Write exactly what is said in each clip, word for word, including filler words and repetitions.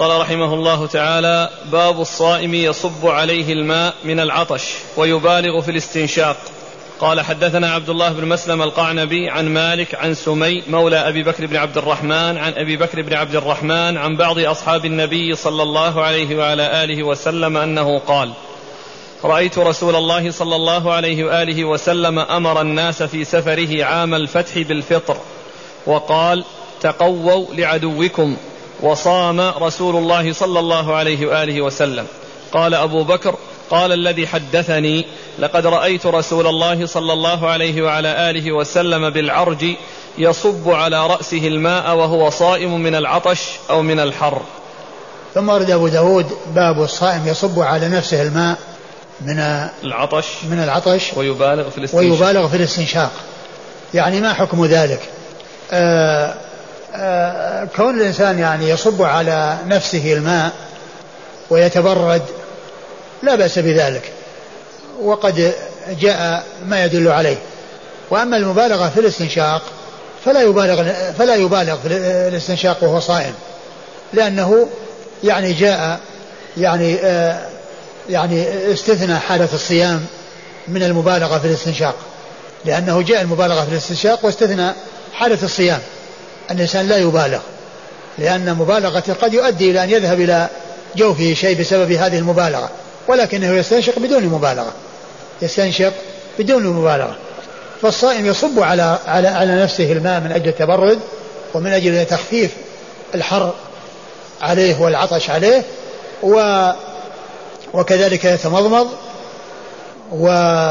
قال رحمه الله تعالى: باب الصائم يصب عليه الماء من العطش ويبالغ في الاستنشاق. قال: حدثنا عبد الله بن مسلم القعنبي عن مالك عن سمي مولى أبي بكر بن عبد الرحمن عن أبي بكر بن عبد الرحمن عن بعض أصحاب النبي صلى الله عليه وعلى آله وسلم أنه قال: رأيت رسول الله صلى الله عليه وآله وسلم أمر الناس في سفره عام الفتح بالفطر، وقال: تقووا لعدوكم، وصام رسول الله صلى الله عليه وآله وسلم. قال أبو بكر: قال الذي حدثني: لقد رأيت رسول الله صلى الله عليه وعلى آله وسلم بالعرج يصب على رأسه الماء وهو صائم من العطش أو من الحر. ثم ورد أبو داود باب الصائم يصب على نفسه الماء من العطش من العطش ويبالغ في الاستنشاق, ويبالغ في الاستنشاق. يعني ما حكم ذلك؟ آآ آآ كون الإنسان يعني يصب على نفسه الماء ويتبرد لا بأس بذلك، وقد جاء ما يدل عليه. وأما المبالغة في الاستنشاق فلا يبالغ فلا يبالغ في الاستنشاق وهو صائم، لأنه يعني جاء يعني يعني استثنى حالة الصيام من المبالغة في الاستنشاق، لأنه جاء المبالغة في الاستنشاق واستثنى حالة الصيام. الإنسان لا يبالغ، لأن مبالغة قد يؤدي إلى أن يذهب إلى جوفه شيء بسبب هذه المبالغة، ولكنه يستنشق بدون مبالغة، يستنشق بدون مبالغة. فالصائم يصب على على على نفسه الماء من أجل التبرد ومن أجل تخفيف الحر عليه والعطش عليه، و وكذلك يتمضمض، و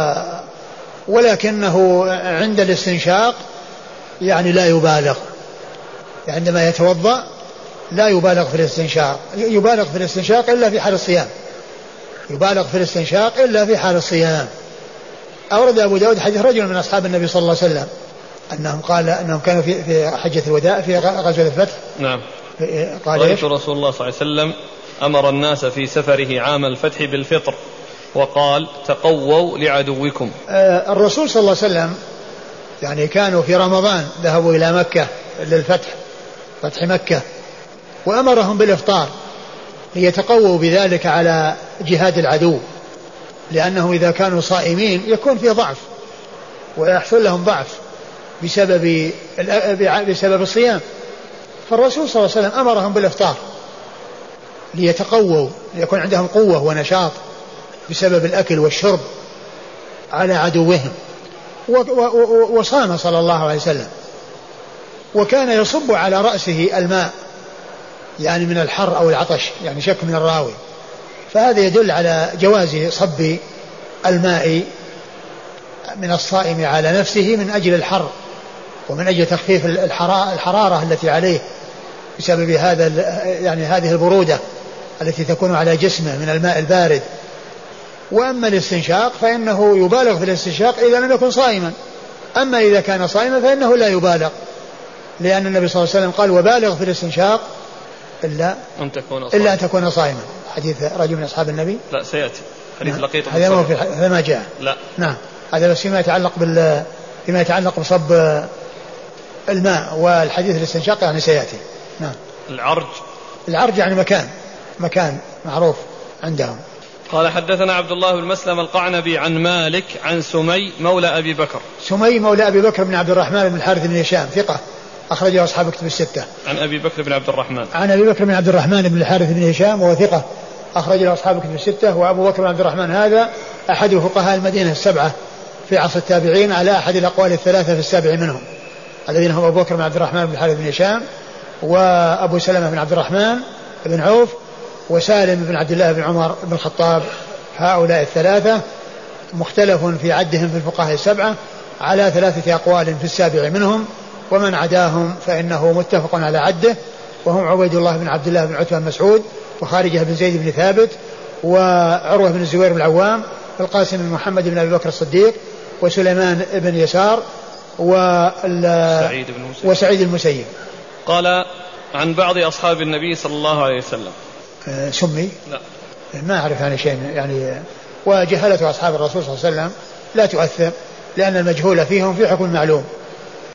ولكنه عند الاستنشاق يعني لا يبالغ. عندما يتوضأ لا يبالغ في الاستنشاق، يبالغ في الاستنشاق إلا في حال الصيام، يبالغ في الاستنشاق إلا في حال الصيام. أورد أبو داود حديث رجل من أصحاب النبي صلى الله عليه وسلم أنهم قال أنهم كانوا في في حجة الوداع في غزوة الفتح. نعم. قال: رأيت رسول الله صلى الله عليه وسلم أمر الناس في سفره عام الفتح بالفطر، وقال: تقووا لعدوكم. آه الرسول صلى الله عليه وسلم يعني كانوا في رمضان ذهبوا إلى مكة للفتح، فتح مكة، وأمرهم بالإفطار ليتقووا بذلك على جهاد العدو، لأنه إذا كانوا صائمين يكون فيه ضعف ويحصل لهم ضعف بسبب بسبب الصيام. فالرسول صلى الله عليه وسلم أمرهم بالإفطار ليتقووا، ليكون عندهم قوة ونشاط بسبب الأكل والشرب على عدوهم. وصام صلى الله عليه وسلم، وكان يصب على رأسه الماء يعني من الحر أو العطش، يعني شك من الراوي، فهذا يدل على جواز صب الماء من الصائم على نفسه من أجل الحر ومن أجل تخفيف الحرارة التي عليه بسبب هذا يعني هذه البرودة التي تكون على جسمه من الماء البارد. وأما الاستنشاق فإنه يبالغ في الاستنشاق إذا لم يكن صائما، أما إذا كان صائما فإنه لا يبالغ، لأن النبي صلى الله عليه وسلم قال: وبالغ في الاستنشاق إلا أن تكون صائما, إلا أن تكون صائما. حديث رجل من أصحاب النبي لا سيأتي حديث لقيط هذا ما جاء. لا نعم، هذا بس فيما يتعلق بال فيما يتعلق بصب الماء، والحديث الاستنشاق يعني سيأتي. نعم. العرج العرج يعني مكان مكان معروف عندهم. قال: حدثنا عبد الله بن مسلم القعنبي عن مالك عن سمي مولى أبي بكر. سمي مولى أبي بكر بن عبد الرحمن بن الحارث بن هشام ثقة أخرجه أصحاب كتب الستة. عن أبي بكر بن عبد الرحمن عن أبي بكر بن عبد الرحمن بن الحارث بن هشام وهو ثقة أخرجه أصحاب كتب الستة. وأبو بكر بن عبد الرحمن هذا أحد فقهاء المدينة السبعة في عصر التابعين على أحد الأقوال الثلاثة في السابع منهم، الذين هم أبو بكر بن عبد الرحمن بن الحارث بن هشام، وأبو سلمة بن عبد الرحمن بن عوف، وسالم بن عبد الله بن عمر بن الخطاب. هؤلاء الثلاثة مختلف في عدهم في الفقهاء السبعة على ثلاثة أقوال في السابع منهم، ومن عداهم فإنه متفق على عده، وهم عبيد الله بن عبد الله بن عتبة بن مسعود، وخارجة بن زيد بن ثابت، وعروة بن الزبير بن العوام، القاسم بن محمد بن أبي بكر الصديق، وسليمان بن يسار، وسعيد المسيب. قال: عن بعض أصحاب النبي صلى الله عليه وسلم. أه سمي؟ لا ما أعرف عن شيء يعني. وجهلة أصحاب الرسول صلى الله عليه وسلم لا تؤثر، لأن المجهول فيهم في حكم معلوم.